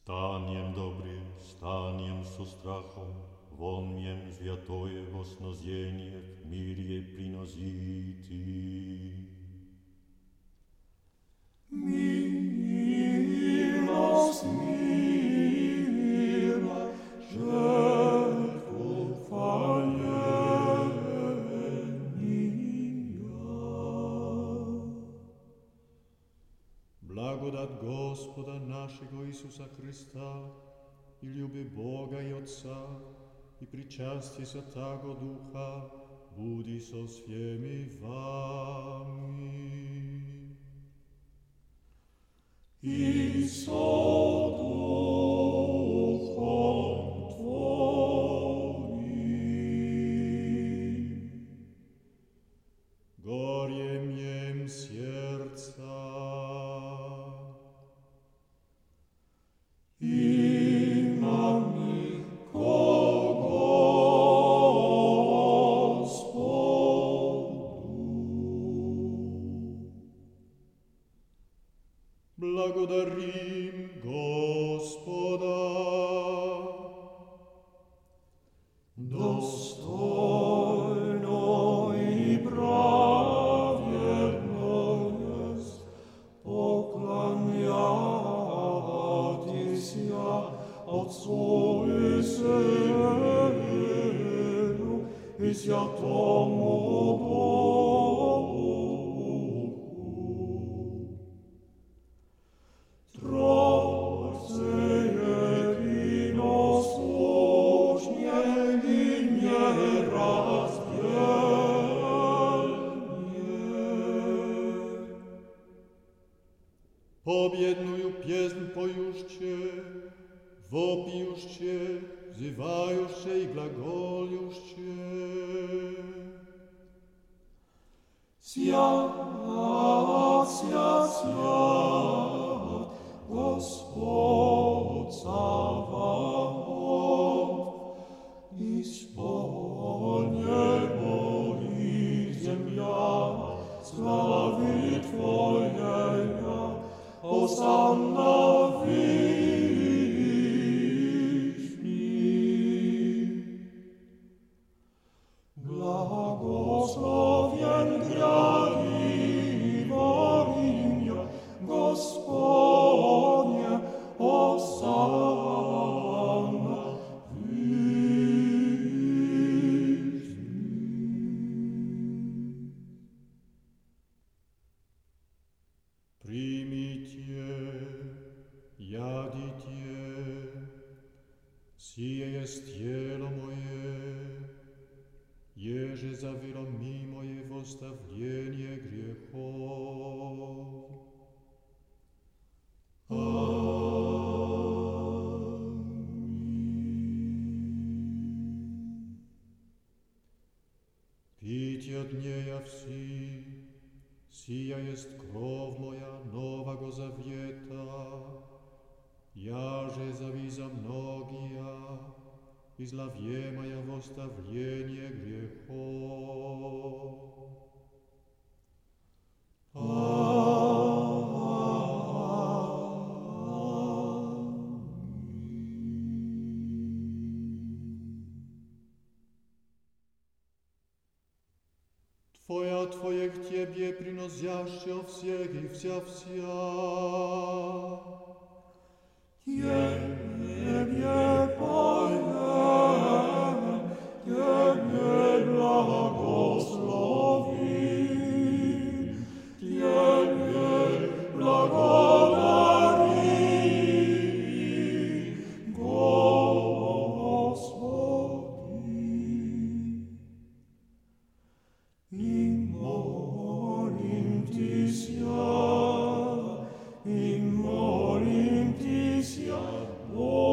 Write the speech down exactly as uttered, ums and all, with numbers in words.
Станем добрым, станем со страхом, вонмем святое воснозение в мире приносити. Милость мира, жертву хваления. Благодать Господа нашего Иисуса Христа и люби Бога и Отца и причастие Святаго Духа буди со всеми вами. И со Духом Твоим. Горем сердца. Имами ко Господу. Благодарим Господа. Достойно и праведно есть поклоняйтеся Отцу и Сыну и Святому Духу. Тройце единослушне и нераздельне. Победную песнь поющие, вопиющие, взывающие и глаголющие. Свят, свят, свят, Господь Саваоф, исполн небо и земля, славы Твоя, осанна вышних. Благословен гряди во имя Господне, осанна вышних. Примите, ядите, сие есть тело мое, еже за вином мое восставление грехов. Аминь. Пейте от нея все, сия есть кровь моя нового завета, я же завиза многие, изловьемое восставление грехов. Твоя, Твое к Тебе приносящее всех и вся-вся. Тебе поем, Тебе благословим, Тебе благодарим, Господи. И молим Тися, и молим Тися, Боже.